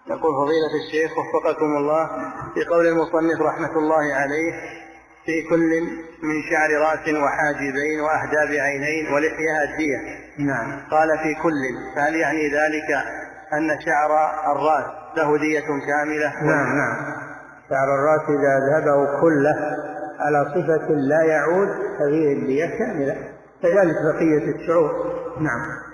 يقول فضيلة الشيخ وفقكم الله، في قول المصنف رحمة الله عليه في كل من شعر رأس وحاجبين وأهداب عينين ولحيها الدية. نعم. قال في كل، فهل يعني ذلك أن شعر الرأس له دية كاملة؟ نعم. شعر الرأس إذا ذهبه كله على صفة لا يعود فهي الدية كاملة، كذلك بقية الشعور. نعم.